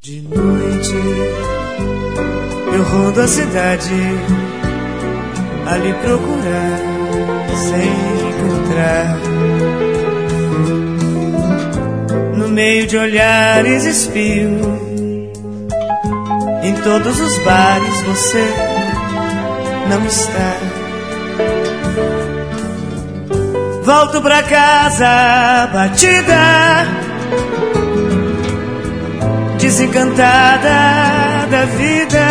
De noite eu rodo a cidade a lhe procurar sem encontrar. No meio de olhares espio, em todos os bares você não está. Volto pra casa batida, desencantada da vida.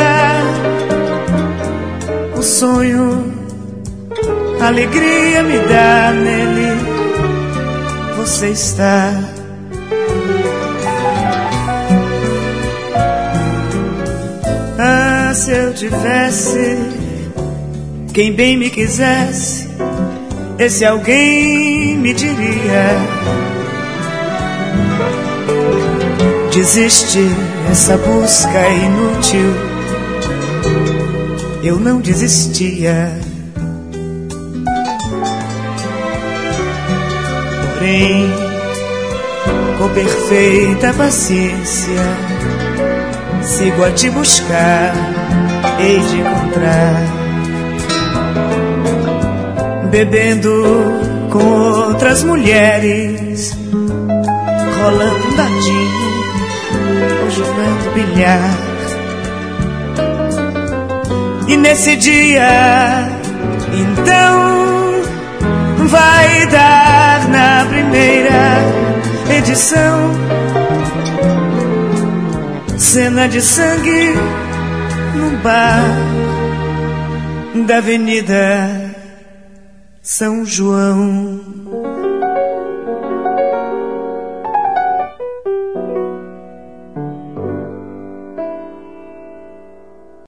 O sonho, a alegria me dá, nele você está. Ah, se eu tivesse quem bem me quisesse, esse alguém me diria: desiste, essa busca é inútil. Eu não desistia. Porém, com perfeita paciência, sigo a te buscar, hei de encontrar. Bebendo com outras mulheres, rolando dadinho ou jogando bilhar. E nesse dia, então, vai dar na primeira edição cena de sangue num bar da Avenida São João.